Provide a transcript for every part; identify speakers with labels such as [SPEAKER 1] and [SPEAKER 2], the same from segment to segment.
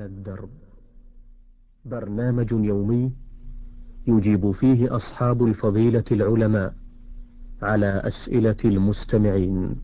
[SPEAKER 1] على الدرب، برنامج يومي يجيب فيه أصحاب الفضيلة العلماء على أسئلة المستمعين.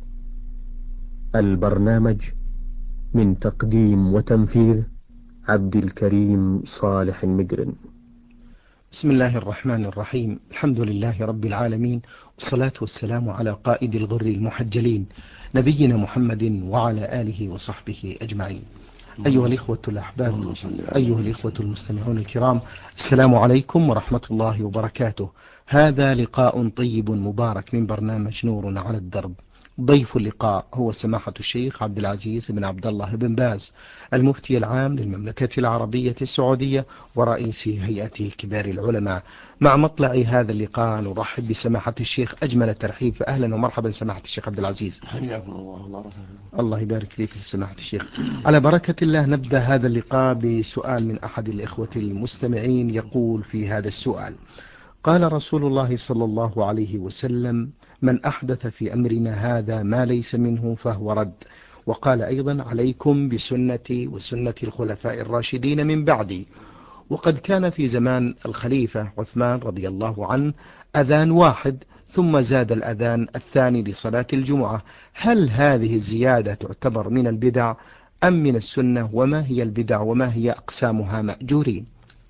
[SPEAKER 1] البرنامج من تقديم وتنفيذ عبد الكريم صالح المقرن.
[SPEAKER 2] بسم الله الرحمن الرحيم. الحمد لله رب العالمين، والصلاة والسلام على قائد الغر المحجلين نبينا محمد وعلى آله وصحبه أجمعين. أيها الإخوة الأحباب، أيها الإخوة المستمعون الكرام، السلام عليكم ورحمة الله وبركاته. هذا لقاء طيب مبارك من برنامج نور على الدرب. ضيف اللقاء هو سماحة الشيخ عبد العزيز بن عبد الله بن باز، المفتي العام للمملكة العربية السعودية ورئيس هيئة كبار العلماء. مع مطلع هذا اللقاء نرحب بسماحة الشيخ أجمل الترحيب، فأهلا ومرحبا سماحة الشيخ عبد العزيز.
[SPEAKER 3] حياكم الله.
[SPEAKER 2] الله يبارك فيك سماحة الشيخ. على بركة الله نبدأ هذا اللقاء بسؤال من أحد الإخوة المستمعين، يقول في هذا السؤال: قال رسول الله صلى الله عليه وسلم: من أحدث في أمرنا هذا ما ليس منه فهو رد. وقال أيضا: عليكم بسنتي وسنة الخلفاء الراشدين من بعدي. وقد كان في زمان الخليفة عثمان رضي الله عنه أذان واحد، ثم زاد الأذان الثاني لصلاة الجمعة. هل هذه الزيادة تعتبر من البدع أم من السنة؟ وما هي البدع وما هي أقسامها مأجورين؟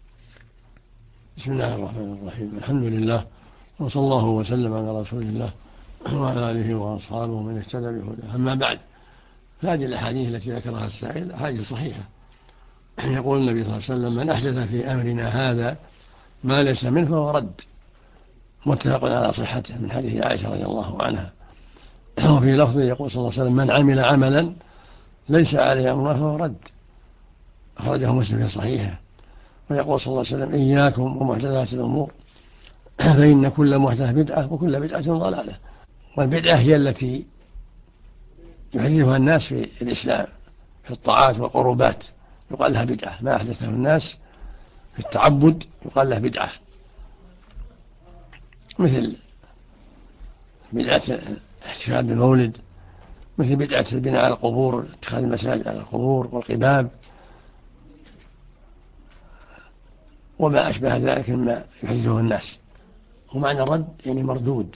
[SPEAKER 3] بسم الله الرحمن الرحيم. الحمد لله، وصلى الله وسلم على رسول الله وعلى آله وأصحابه من اهتدى بهداه. أما بعد، هذه الأحاديث التي ذكرها السائل أحاديث صحيحة. يقول النبي صلى الله عليه وسلم: من أحدث في أمرنا هذا ما ليس منه فهو رد. متفق على صحته من حديث عائشة رضي الله عنها. وفي لفظ يقول صلى الله عليه وسلم: من عمل عملا ليس عليه أمرنا فهو رد. أخرجه مسلم في صحيحه. ويقول صلى الله عليه وسلم: إياكم ومحدثات الأمور فإن كل محدثة بدعة وكل بدعة ضلالة. والبدعة هي التي يحدثها الناس في الإسلام في الطاعات والقربات، يقال لها بدعة. ما أحدثه الناس في التعبد يقال له بدعة، مثل بدعة الاحتفال بالمولد، مثل بدعة البناء على القبور، اتخاذ المساجد على القبور والقباب وما أشبه ذلك مما يحدثه الناس. ومعنى الرد يعني مردود.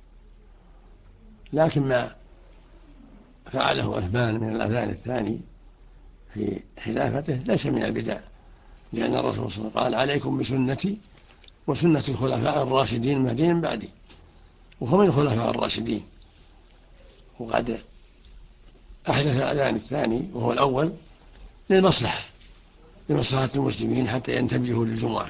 [SPEAKER 3] لكن ما فعله عثمان من الأذان الثاني في خلافته ليس من البدع، لأن الرسول صلى الله عليه وسلم قال: عليكم بسنتي وسنة الخلفاء الراشدين المهديين من بعدي. وهو من الخلفاء الراشدين، وقد أحدث الأذان الثاني وهو الأول لمصلحة المسلمين حتى ينتبهوا للجمعة.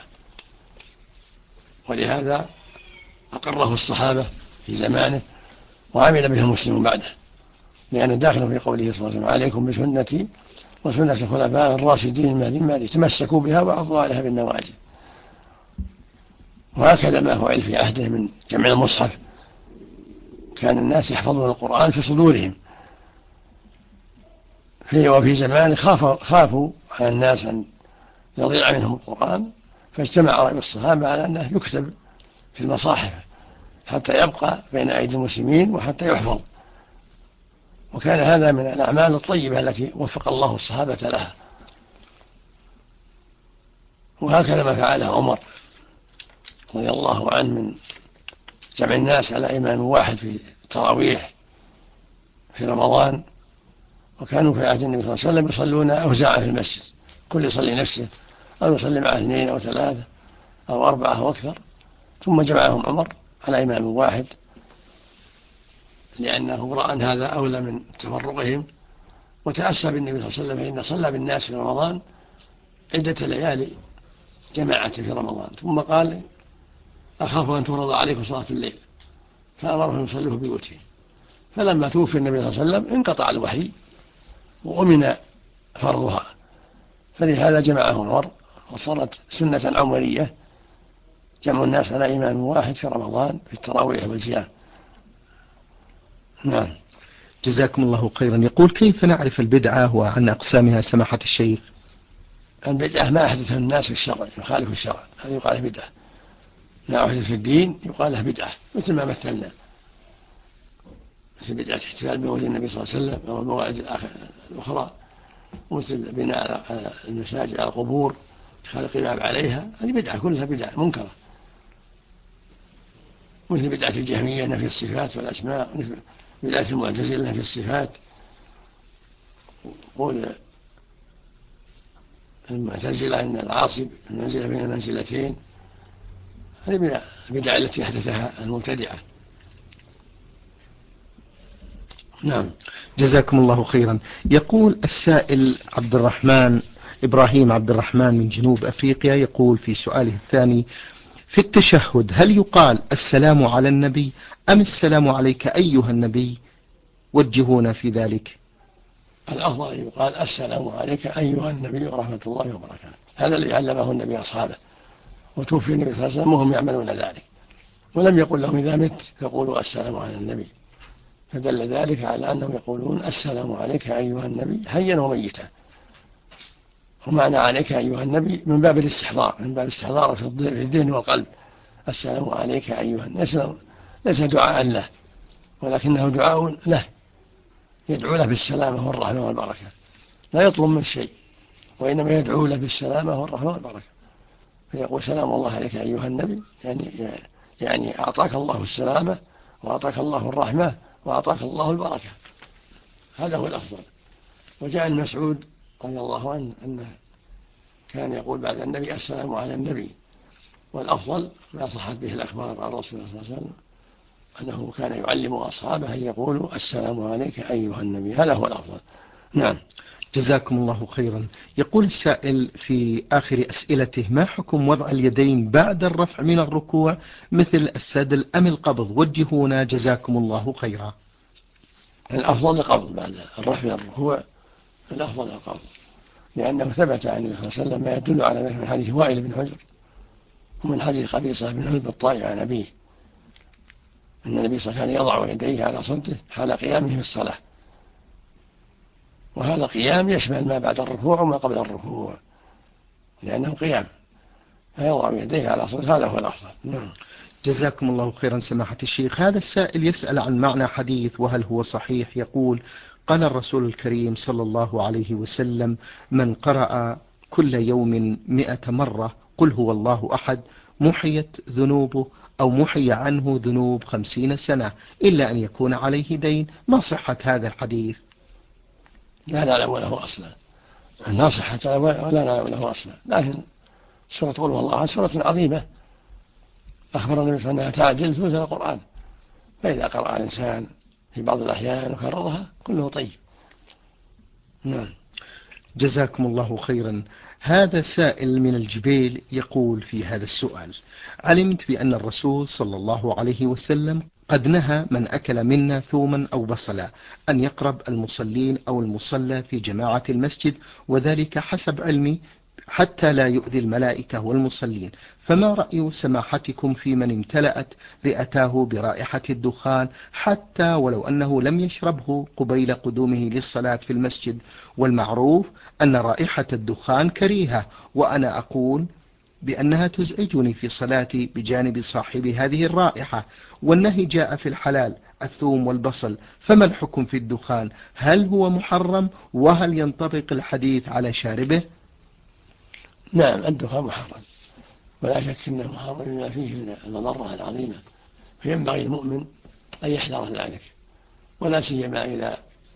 [SPEAKER 3] ولهذا أقره الصحابة في زمانه وعمل به المسلمون بعده، لأن داخل في قوله صلى الله عليه وسلم: عليكم بسنتي وسنة الخلفاء الراشدين المهديين من بعدي تمسكوا بها وعضوا عليها بالنواجذ. وهكذا ما فعل في عهده من جمع المصحف. كان الناس يحفظون القرآن في صدورهم، وفي زمان خافوا على الناس أن يضيع منهم القرآن، فاجتمع رأي الصحابة على أنه يكتب في المصاحف حتى يبقى بين أيدي المسلمين وحتى يحفظ. وكان هذا من الأعمال الطيبة التي وفق الله الصحابة لها. وهكذا ما فعله عمر رضي الله عنه من جمع الناس على إمام واحد في التراويح في رمضان. وكانوا في عهد النبي صلى الله عليه وسلم يصلون أوزاعا في المسجد، كل يصلي نفسه أو يصلي معه 2 أو 3 أو 4 أو أكثر، ثم جمعهم عمر على إمام واحد، لأنه رأى أن هذا أولى من تفرقهم. وتأسى بالنبي صلى الله عليه وسلم فإن صلى بالناس في رمضان عدة ليالي جماعة في رمضان، ثم قال: أخاف أن تفرض عليكم صلاة الليل، فأمرهم يصلوا في بيوتهم. فلما توفي النبي صلى الله عليه وسلم انقطع الوحي وأمن فرضها، فلهذا جمعهم عمر، وصارت سنة عمرية جمع الناس على إمام واحد في رمضان في التراويح والصيام. نعم.
[SPEAKER 2] جزاكم الله خيرا. يقول: كيف نعرف البدعة وعن أقسامها سماحة الشيخ؟
[SPEAKER 3] البدعة ما أحدثه الناس في الشرع يخالف الشرع، هذا يقال له بدعة. ما أحدث في الدين يقال له بدعة، مثل ما مثلنا، مثل بدعة احتفال بمولد النبي صلى الله عليه وسلم أو الموالد الأخرى ومثل بناء المساجد على القبور خلق الباب عليها، هذه بدعة، كلها بدعة منكرة، مثل بدعة الجهمية نفي الصفات والأسماء، بدعة المعتزلة في الصفات، قول المعتزلة أن العاصي المنزلة بين المنزلتين، هذه البدع التي أحدثها المبتدعة. نعم.
[SPEAKER 2] جزاكم الله خيرا. يقول السائل إبراهيم عبد الرحمن من جنوب أفريقيا، يقول في سؤاله الثاني: في التشهد هل يقال السلام على النبي أم السلام عليك أيها النبي؟ وجهونا في ذلك.
[SPEAKER 3] الأفضل يقال السلام عليك أيها النبي ورحمة الله وبركاته، هذا اللي علمه النبي أصحابه، وتوفي النبي صلى الله عليه وسلم وهم يعملون ذلك، ولم يقل لهم إذا مت فقولوا السلام على النبي، فدل ذلك على أنهم يقولون السلام عليك أيها النبي حيا وميتا. ومعنى عليك أيها النبي من باب الاستحضار، من باب الاستحضار في الذهن والقلب. السلام عليك أيها النبي ليس دعاء له، ولكنه دعاء له، يدعو له بالسلامة والرحمة والبركة، لا يطلب من شيء، وإنما يدعو له بالسلامة والرحمة والبركة، فيقول سلام الله عليك أيها النبي، يعني أعطاك الله السلامة وأعطاك الله الرحمة وأعطاك الله البركة، هذا هو الأفضل. وجاء المسعود رضي الله عنه أنه كان يقول بعد النبي السلام على النبي، والأفضل ما صحت به الأخبار عن رسول الله صلى الله عليه وسلم أنه كان يعلم أصحابه أن يقولوا السلام عليك أيها النبي، هذا هو الأفضل. نعم.
[SPEAKER 2] جزاكم الله خيرا. يقول السائل في آخر أسئلته: ما حكم وضع اليدين بعد الرفع من الركوع مثل السدل أم القبض؟ وجهونا جزاكم الله خيرا.
[SPEAKER 3] الأفضل القبض بعد الرفع من الركوع، الأفضل القبض، لأنه ثبت عن النبي صلى الله عليه وسلم ما يدل على ذلك من حديث وائل بن حجر ومن حديث قبيصة بن حلب الطائي عن أبيه أن النبي صلى الله عليه وسلم كان يضع يديه على صدره حال قيامه في الصلاة، وهذا القيام يشمل ما بعد الركوع وما قبل الركوع لأنه قيام، فيضع يديه على صدره، هذا هو الأفضل. نعم.
[SPEAKER 2] جزاكم الله خيرا سماحة الشيخ. هذا السائل يسأل عن معنى حديث وهل هو صحيح. يقول: قال الرسول الكريم صلى الله عليه وسلم: من قرأ كل يوم 100 مرة قل هو الله أحد محيت ذنوبه أو محي عنه ذنوب 50 سنة إلا أن يكون عليه دين. ما صحة هذا الحديث؟
[SPEAKER 3] لا نعلم له أصلا، لا صحة ولا نعلم له أصلا، لكن سورة قل هو الله أحد سورة عظيمة أخبر النبي صلى الله عليه وسلم أنها تعدل ثلث القرآن، فإذا قرأ الإنسان في بعض الأحيان وكررها كله طيب. نعم.
[SPEAKER 2] جزاكم الله خيرا. هذا سائل من الجبيل يقول في هذا السؤال: علمت بأن الرسول صلى الله عليه وسلم قد نهى من أكل منا ثوما أو بصلا أن يقرب المصلين أو المصلى في جماعة المسجد، وذلك حسب علمي حتى لا يؤذي الملائكة والمصلين، فما رأي سماحتكم في من امتلأت رئتاه برائحة الدخان حتى ولو أنه لم يشربه قبيل قدومه للصلاة في المسجد، والمعروف أن رائحة الدخان كريهة، وأنا أقول بأنها تزعجني في صلاتي بجانب صاحب هذه الرائحة، والنهي جاء في الحلال الثوم والبصل، فما الحكم في الدخان؟ هل هو محرم؟ وهل ينطبق الحديث على شاربه؟
[SPEAKER 3] نعم، الدخان محرم، ولا شك أنه محرم لما فيه من المضرة العظيمة، فينبغي المؤمن أن يحذر ذلك، ولا سيما إذا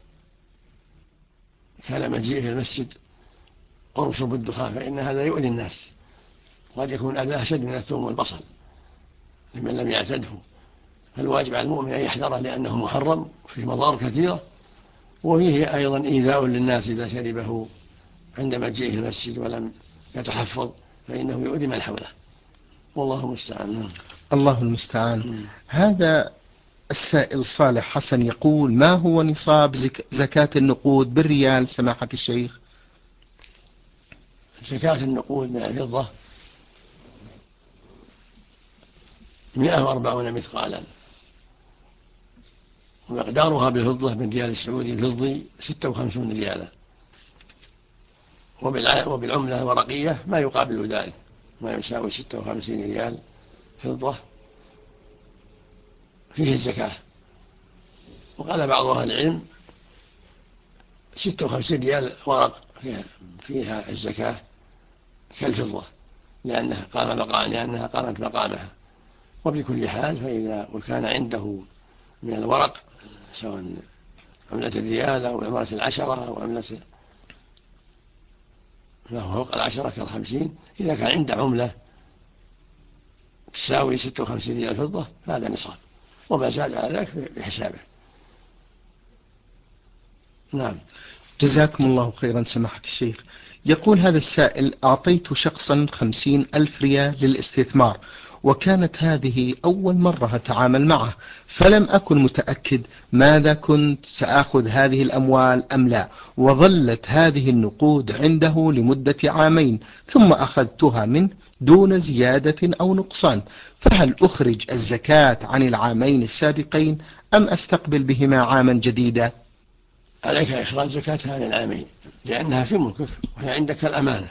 [SPEAKER 3] كان مجيء في المسجد قرص بالدخان، فإن هذا يؤذي الناس، قد يكون أذى أشد من الثوم والبصل لمن لم يعتده، فالواجب على المؤمن أن يحذره لأنه محرم فيه مضار كثيرة، وفيه أيضا إيذاء للناس إذا شربه عند مجيئه في المسجد ولم يتحفظ، فإنه يؤذي من حوله، والله المستعان.
[SPEAKER 2] الله المستعان. هذا السائل صالح حسن يقول: ما هو نصاب زكاة النقود بالريال سماحة الشيخ؟
[SPEAKER 3] زكاة النقود من الفضة 140 مثقالا، ومقدارها بالفضة بالريال السعودي الفضي 56 ريالا، وبالعملة الورقية ما يقابل ذلك، ما يساوي 56 ريال فضة فيه الزكاة. وقال بعض أهل العلم 56 ريال ورق فيها الزكاة كالفضة لأنها قامت مقامها. وبكل حال فإذا وكان عنده من الورق سواء عملة الريال أو عملة العشرة أو عملة ما هو فوق العشرة ك50، إذا كان عنده عملة تساوي 56 ريال فضة فهذا نصاب، وما زاد على ذلك بحسابه. نعم.
[SPEAKER 2] جزاكم الله خيرا سماحة الشيخ. يقول هذا السائل: أعطيت شخصا 50,000 ريال للاستثمار، وكانت هذه أول مرة أتعامل معه، فلم أكن متأكد ماذا كنت سأخذ هذه الأموال أم لا، وظلت هذه النقود عنده لمدة عامين ثم أخذتها منه دون زيادة أو نقصان، فهل أخرج الزكاة عن العامين السابقين أم أستقبل بهما عاما جديدا؟
[SPEAKER 3] عليك إخراج زكاتها عن العامين لأنها في ملكك وهي عندك الأمانة،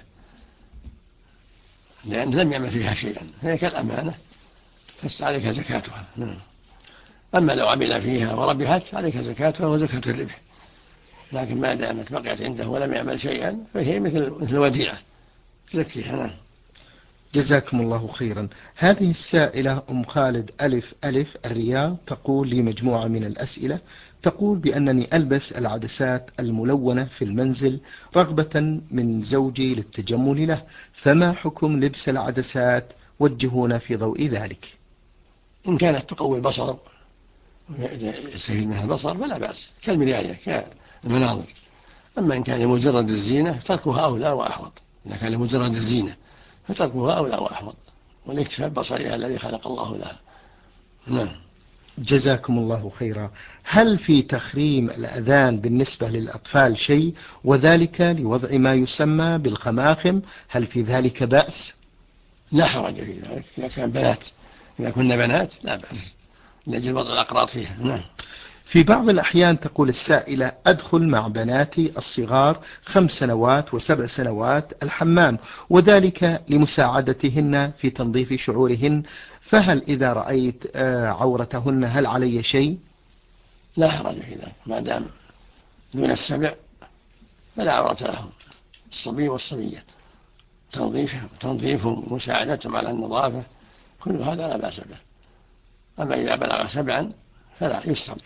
[SPEAKER 3] لأن لم يعمل فيها شيئا، هي كالأمانة فعليك زكاتها. أما لو عمل فيها وربحت عليك زكاتها وزكاة الربح، لكن ما دامت بقيت عنده ولم يعمل شيئا فهي مثل وديعة تزكيها.
[SPEAKER 2] جزاكم الله خيرا. هذه السائلة أم خالد ألف الرياض تقول لي مجموعة من الأسئلة. تقول بأنني ألبس العدسات الملونة في المنزل رغبة من زوجي للتجمل له، فما حكم لبس العدسات؟ وجهونا في ضوء ذلك.
[SPEAKER 3] إن كانت تقوي البصر يستفيد منها البصر فلا بأس، كالمراية كالمناظر. أما إن كان لمجرد الزينة تركها أولى وأحوط، إذا كان لمجرد الزينة فتركها أولى وأحوط، والاكتفاء ببصرها الذي خلق الله لها. نعم.
[SPEAKER 2] جزاكم الله خيرا. هل في تخريم الأذان بالنسبة للأطفال شيء، وذلك لوضع ما يسمى بالخماخم، هل في ذلك بأس؟
[SPEAKER 3] لا حرج في ذلك إذا كنا بنات لا بأس لأجل وضع الأقراط فيها. نعم.
[SPEAKER 2] في بعض الأحيان تقول السائلة: أدخل مع بناتي الصغار 5 سنوات و7 سنوات الحمام، وذلك لمساعدتهن في تنظيف شعورهن، فهل إذا رأيت عورتهن هل علي شيء؟
[SPEAKER 3] لا حرج في ذلك ما دام دون 7 فلا عورة لهم، الصبي والصبية تنظيفهم ومساعدتهم على النظافة كل هذا لا بأس به. أما إذا بلغ 7 فلا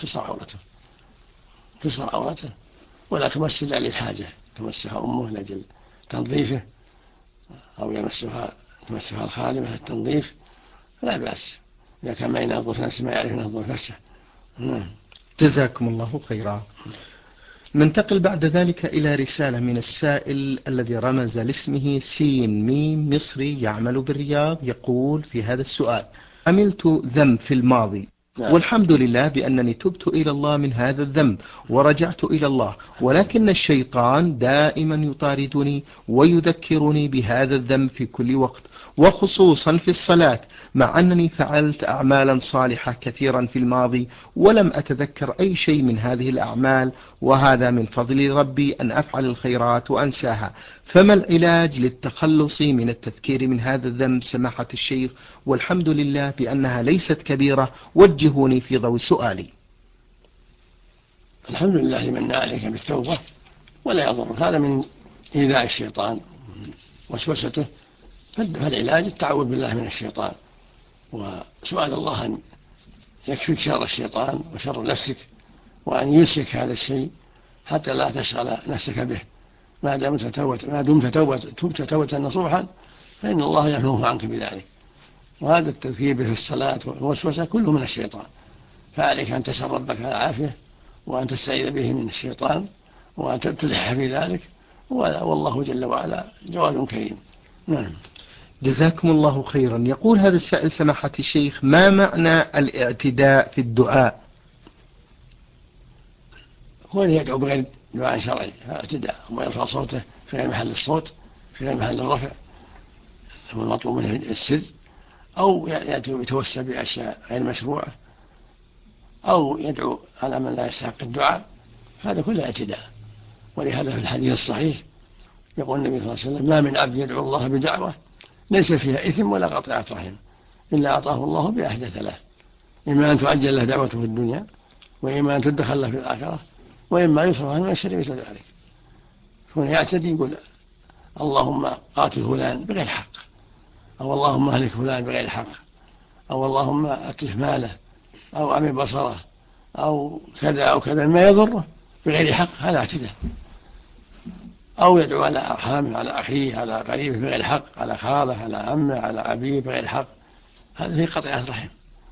[SPEAKER 3] تسر عورته ولا تمس إلا للحاجة، تمسها أمه لأجل تنظيفه أو تمسها الخادمة للتنظيف لا بأس، إذا كان ما ينظف نفسه ما يعرف ينظف نفسه.
[SPEAKER 2] جزاكم الله خيرا. ننتقل بعد ذلك إلى رسالة من السائل الذي رمز لاسمه سين ميم مصري يعمل بالرياض. يقول في هذا السؤال: عملت ذنب في الماضي والحمد لله بأنني تبت إلى الله من هذا الذنب ورجعت إلى الله، ولكن الشيطان دائما يطاردني ويذكرني بهذا الذنب في كل وقت، وخصوصا في الصلاة، مع أنني فعلت أعمالا صالحة كثيرا في الماضي ولم أتذكر أي شيء من هذه الأعمال، وهذا من فضل ربي أن أفعل الخيرات وأنساها، فما العلاج للتخلص من التذكير من هذا الذنب سماحة الشيخ؟ والحمد لله بأنها ليست كبيرة، وجهوني في ضوء سؤالي.
[SPEAKER 3] الحمد لله لمن عليك بالتوبة ولا يضر، هذا من إيذاء الشيطان وسوسته، فالعلاج التعوذ بالله من الشيطان وسؤال الله أن يكفيك شر الشيطان وشر نفسك، وأن ينسك هذا الشيء حتى لا تشغل نفسك به، ما دمت تبت توبة نصوحا فإن الله يحميه عنك بذلك. وهذا التذكير في الصلاة والوسوسة كله من الشيطان، فعليك أن تسأل ربك العافية وأن تستعيذ به من الشيطان وأن تلح في ذلك، والله جل وعلا جواد كريم. نعم.
[SPEAKER 2] جزاكم الله خيرا. يقول هذا السائل سماحة الشيخ: ما معنى الاعتداء في الدعاء؟
[SPEAKER 3] هو أن يدعو بغير دعاء شرعي، اعتداء، ويرفع صوته في غير محل الصوت في غير محل الرفع، هو المطلوب منه السر، أو يتوسل بأشياء غير مشروعة، أو يدعو على من لا يستحق الدعاء، هذا كله اعتداء. ولهذا في الحديث الصحيح يقول النبي صلى الله عليه وسلم: ما من عبد يدعو الله بدعوة ليس فيها إثم ولا قطيعة رحم إلا أعطاه الله بأحد 3: إما أن تعجل له دعوته في الدنيا، وإما أن تدخل له في الآخرة، وإما يصرف عنه من الشر مثل ذلك. كون يعتدي يقول اللهم قاتل فلان بغير حق، أو اللهم أهلك فلان بغير حق، أو اللهم أتلف ماله، أو أعمي بصره، أو كذا أو كذا ما يضره بغير حق، هذا اعتداء. أو يدعو على أرحامه، على أخيه، على قريبه بغير حق، على خاله، على عمه، على أبيه بغير حق، هذا في قطيعة الرحم،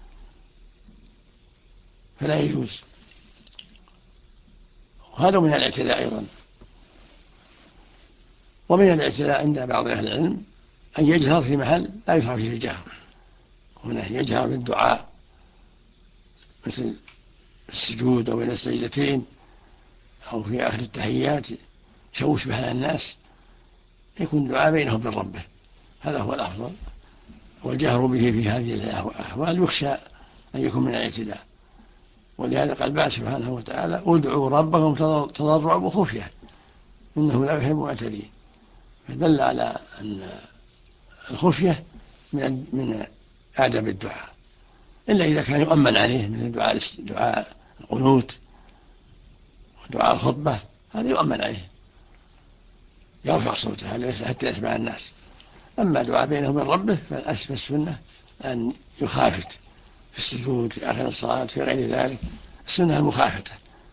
[SPEAKER 3] فلا يجوز. وهذا من الاعتداء أيضا. ومن الاعتداء عند بعض أهل العلم أن يجهر في محل لا يشرع فيه الجهر، هنا يجهر بالدعاء مثل السجود أو بين السجدتين أو في آخر التحيات يشوش بها الناس، يكون دعاء بينه وبين ربه، هذا هو الأفضل. والجهر به في هذه الأحوال يخشى أن يكون من الاعتداء. ولهذا قال بعد سبحانه وتعالى ادعوا ربكم تضرعا وخفية إنه لا يحب المعتدين، فدل على أن الخفية من آداب الدعاء، إلا إذا كان يؤمن عليه من دعاء القنوت ودعاء الخطبة، هذا يؤمن عليه يرفع صوته حتى يسمع الناس. أما دعاء بينه وبين ربه فالأسفل السنة أن يخافت في السجود في آخر الصلاة في غير ذلك، السنة المخافتة.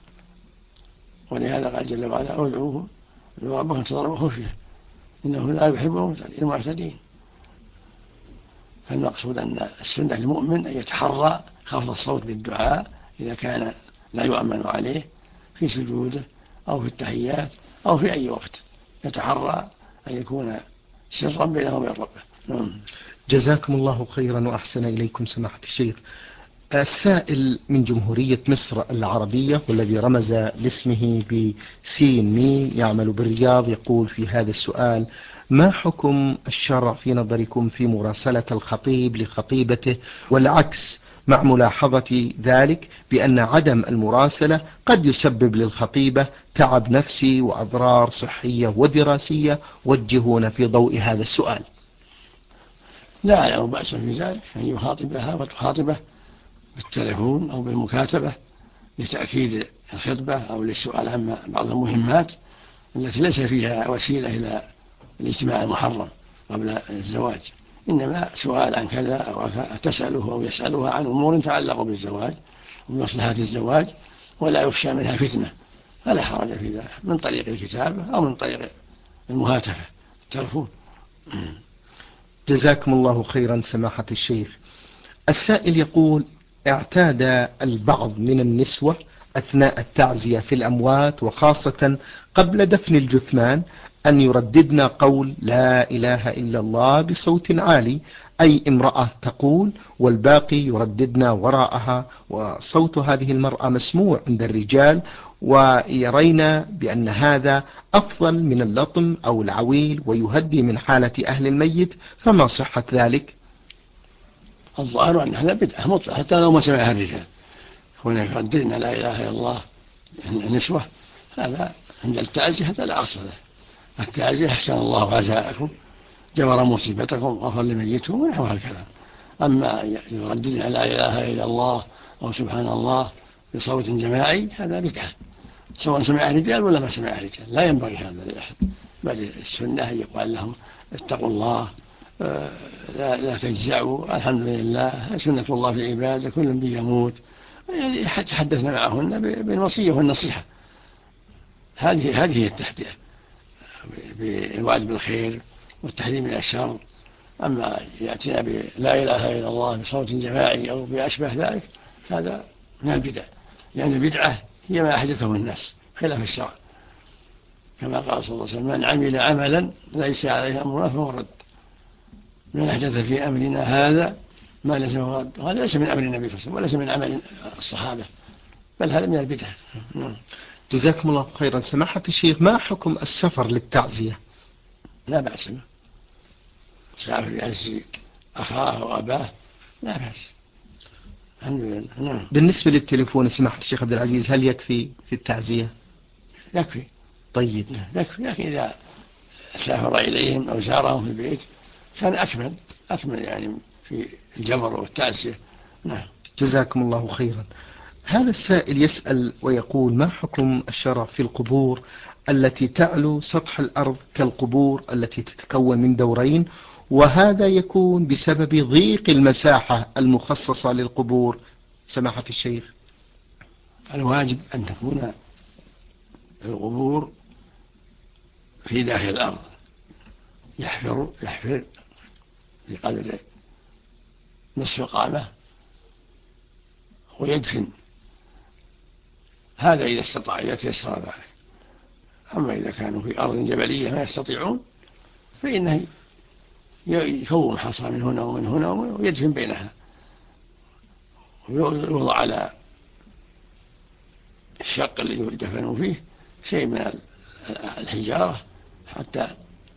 [SPEAKER 3] ولهذا قال جل وعلا ادعوه ربكم تضرعا وخفية إنه لا يحب المعتدين. فالمقصود أن السنة للمؤمن أن يتحرى خفض الصوت بالدعاء إذا كان لا يؤمن عليه في سجوده أو في التحيات أو في أي وقت، يتحرى أن يكون سرا بينه وبين ربه.
[SPEAKER 2] جزاكم الله خيرا وأحسن إليكم سماحة الشيخ. السائل من جمهورية مصر العربية والذي رمز لاسمه بسين ميم يعمل بالرياض يقول في هذا السؤال: ما حكم الشرع في نظركم في مراسلة الخطيب لخطيبته والعكس، مع ملاحظة ذلك بأن عدم المراسلة قد يسبب للخطيبة تعب نفسي وأضرار صحية ودراسية، وجهونا في ضوء هذا السؤال.
[SPEAKER 3] لا أعلم بأس في ذلك أن يخاطبها وتخاطبه بالتلفون أو بالمكاتبة لتأكيد الخطبة أو للسؤال عن بعض المهمات التي ليس فيها وسيلة إلى الاجتماع المحرم قبل الزواج، إنما سؤال عن كذا أو تسأله أو يسألها عن أمور تعلق بالزواج ومصلحة الزواج ولا يخشى منها فتنة، فلا حرج في ذلك من طريق الكتابة أو من طريق المهاتفة التلفون.
[SPEAKER 2] جزاكم الله خيرا سماحة الشيخ. السائل يقول: اعتاد البعض من النسوة أثناء التعزية في الأموات وخاصة قبل دفن الجثمان أن يرددن قول لا إله إلا الله بصوت عالي، أي امرأة تقول والباقي يرددن وراءها، وصوت هذه المرأة مسموع عند الرجال، ويرين بأن هذا أفضل من اللطم أو العويل ويهدي من حالة أهل الميت، فما صحة ذلك؟
[SPEAKER 3] الظاهر أن هذا بدعة مطلقة حتى لو ما سمعها الرجال، هناك يرددن لا إله إلا الله النسوة، هذا عند التعزية هذا لا أصل له. التعزية أحسن الله عزاءكم جبر مصيبتكم غفر لميتكم ونحو هالكلام. أما يرددن لا إله إلا الله أو سبحان الله بصوت جماعي هذا بدعة، سواء سمع الرجال ولا ما سمع الرجال، لا ينبغي هذا لأحد، بل السنة يقال لهم اتقوا الله، لا تجزعوا، الحمد لله سنة الله في عباده كل بيموت، يتحدثنا معهن بالوصية والنصيحة. هذه هي التحديث بالوعد بالخير والتحذير من الشر. أما يأتينا بلا إله إلا الله بصوت جماعي أو بأشبه ذلك هذا من البدع، لأن البدعة هي ما أحدثه الناس خلاف الشرع، كما قال صلى الله عليه وسلم: من عمل عملا ليس عليه أمرنا فهو رد، من أحدث في أمرنا هذا ما ليس فهو رد. هذا ليس من أمر النبي صلى الله عليه وسلم وليس من عمل الصحابة، بل هذا من البدع.
[SPEAKER 2] جزاكم الله خيرا سماحة الشيخ. ما حكم السفر للتعزية؟
[SPEAKER 3] لا بأس به، سافر يعزي أخاه وأباه لا بأس، الحمد لله.
[SPEAKER 2] بالنسبة للتليفون سماحة الشيخ عبد العزيز هل يكفي في التعزية؟
[SPEAKER 3] يكفي.
[SPEAKER 2] طيب
[SPEAKER 3] يكفي، لكن إذا سافر إليهم أو زارهم في البيت كان أكمل يعني في الجبر والتعزية. نعم.
[SPEAKER 2] جزاكم الله خيرا. هذا السائل يسأل ويقول: ما حكم الشرع في القبور التي تعلو سطح الأرض كالقبور التي تتكون من دورين، وهذا يكون بسبب ضيق المساحة المخصصة للقبور سماحة الشيخ؟
[SPEAKER 3] الواجب أن تكون القبور في داخل الأرض، يحفر بقدر نصف قامة ويدفن، هذا إذا استطاع، إذا تيسر ذلك. أما إذا كانوا في أرض جبلية ما يستطيعون فإنه يكون حصى من هنا ومن هنا ويدفن بينها، ويوضع على الشق الذي دفنوا فيه شيء من الحجارة حتى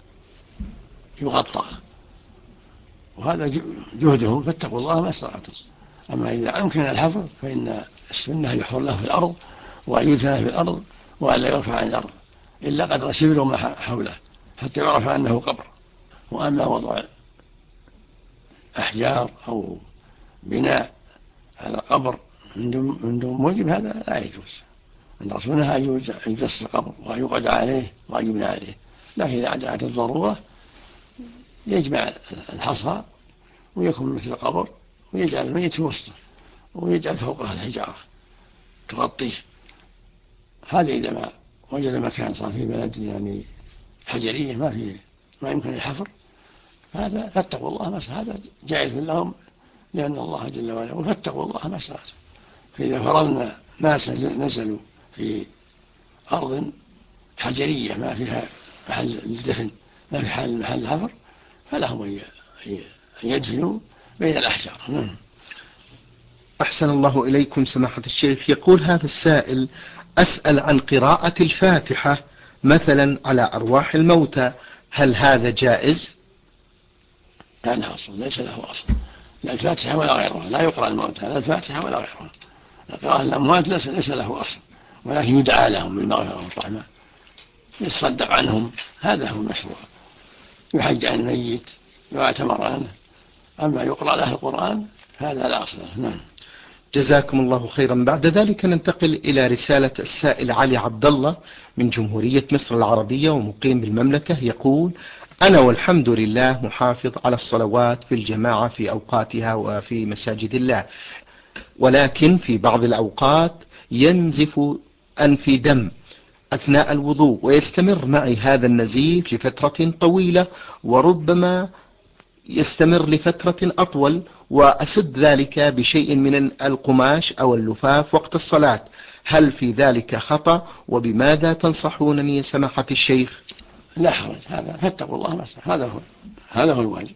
[SPEAKER 3] يغطى، وهذا جهدهم، فاتقوا الله ما استطعتم. أما إذا أمكن الحفر فإن السنة يحفر له في الأرض وأن يدفن في الأرض وألا يرفع عن الأرض إلا قدر سبر وما حوله حتى يعرف أنه قبر. وأما وضع أحجار أو بناء على قبر من دون موجب هذا لا يجوز. من رسولنا أن يجس القبر وأن يقعد عليه وأن يبنى عليه، لكن إذا عدت الضرورة يجمع الحصى ويكون مثل القبر ويجعل الميت في وسطه ويجعل فوقها الحجارة تغطيه. هذا إذا ما وجد مكان صار في بلد يعني حجرية ما يمكن الحفر، هذا فاتقوا الله ما هذا جائز لهم، لأن الله جل وعلا يقول فاتقوا الله ما استطعتم. فإذا فرضنا ناس نزلوا في أرض حجرية ما فيها محل الدفن، ما في محل الحفر، فلهم أن يدفنوا بين الأحجار.
[SPEAKER 2] أحسن الله إليكم سماحة الشيخ. يقول هذا السائل: أسأل عن قراءة الفاتحة مثلا على أرواح الموتى، هل هذا جائز؟
[SPEAKER 3] لا له أصل، ليس له أصل، لا الفاتحة ولا غيرها، لا يقرأ الموتى لا الفاتحة ولا غيرها. قراءة الأموات ليس له أصل، ولكن يدعى لهم بالمغفرة والرحمة، يتصدق عنهم، هذا هو المشروع. يحج عن الميت، يعتمر عنه، أما يقرأ له القرآن هذا لا أصل له. نعم.
[SPEAKER 2] جزاكم الله خيرا. بعد ذلك ننتقل إلى رسالة السائل علي عبد الله من جمهورية مصر العربية ومقيم بالمملكة. يقول: أنا والحمد لله محافظ على الصلوات في الجماعة في أوقاتها وفي مساجد الله، ولكن في بعض الأوقات ينزف أنفي دم أثناء الوضوء، ويستمر معي هذا النزيف لفترة طويلة، وربما يستمر لفترة أطول، وأسد ذلك بشيء من القماش أو اللفاف وقت الصلاة، هل في ذلك خطأ؟ وبماذا تنصحونني سماحة الشيخ؟
[SPEAKER 3] لا حرج، هذا فاتقوا الله ما استطعتم، هذا هو الواجب،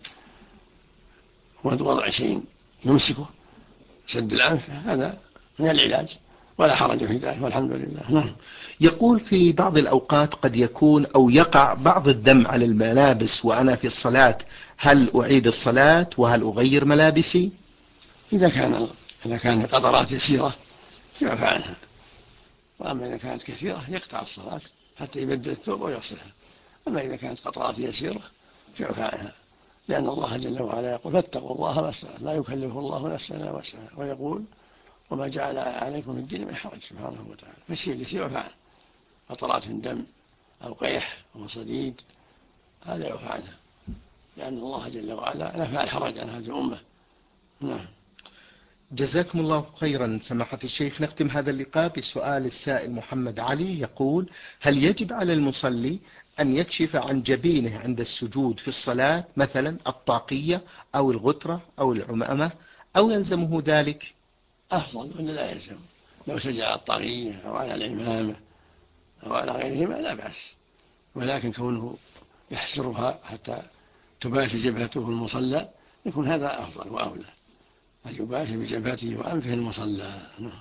[SPEAKER 3] وضع شيء يمسكه سد الأنف، هذا من العلاج ولا حرج في ذلك والحمد لله.
[SPEAKER 2] يقول: في بعض الأوقات قد يكون أو يقع بعض الدم على الملابس وأنا في الصلاة، هل أعيد الصلاة وهل أغير ملابسي؟
[SPEAKER 3] إذا كان قطرات يسيرة يعفى عنها، وأما إذا كانت كثيرة يقطع الصلاة حتى يبدل الثوب ويغسلها. أما إذا كانت قطرات يسيرة يعفى عنها، لأن الله جل وعلا يقول فاتقوا الله ما استطعتم، لا يكلف الله نفسا إلا وسعها، ويقول وما جعل عليكم في الدين من حرج سبحانه وتعالى. فالشيء اللي يصير يعفى عنه، قطرات من دم أو قيح أو صديد، هذا يعفى عنها، لأن الله جل وعلا نفع الحرج عن هذه الأمة. نعم.
[SPEAKER 2] جزاكم الله خيرا سماحة الشيخ. نختم هذا اللقاء بسؤال السائل محمد علي. يقول: هل يجب على المصلي أن يكشف عن جبينه عند السجود في الصلاة، مثلا الطاقية أو الغترة أو العمامة، أو يلزمه ذلك؟
[SPEAKER 3] أفضل ولا لا يلزم، لو سجد على الطاقية أو على العمامة أو على غيرهما لا بأس، ولكن كونه يحسرها حتى تباشر جبهته المصلى يكون هذا أفضل وأولى، أن يباشر بجبهته وأنفه المصلى.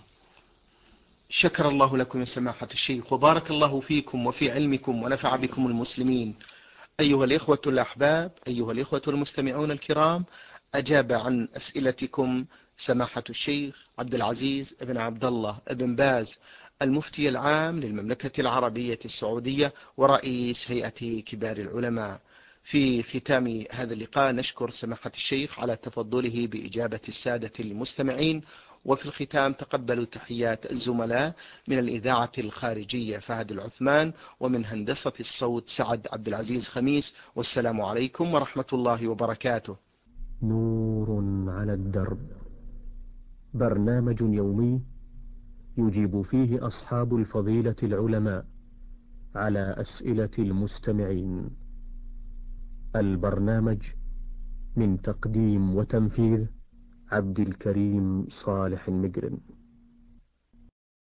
[SPEAKER 2] شكر الله لكم يا سماحة الشيخ، وبارك الله فيكم وفي علمكم ونفع بكم المسلمين. أيها الإخوة الأحباب، أيها الإخوة المستمعون الكرام، أجاب عن أسئلتكم سماحة الشيخ عبد العزيز بن عبد الله بن باز، المفتي العام للمملكة العربية السعودية ورئيس هيئة كبار العلماء. في ختام هذا اللقاء نشكر سماحة الشيخ على تفضله بإجابة السادة المستمعين، وفي الختام تقبلوا تحيات الزملاء من الإذاعة الخارجية فهد العثمان، ومن هندسة الصوت سعد عبد العزيز خميس، والسلام عليكم ورحمة الله وبركاته.
[SPEAKER 1] نور على الدرب، برنامج يومي يجيب فيه أصحاب الفضيلة العلماء على أسئلة المستمعين. البرنامج من تقديم وتنفيذ عبد الكريم صالح المجرم.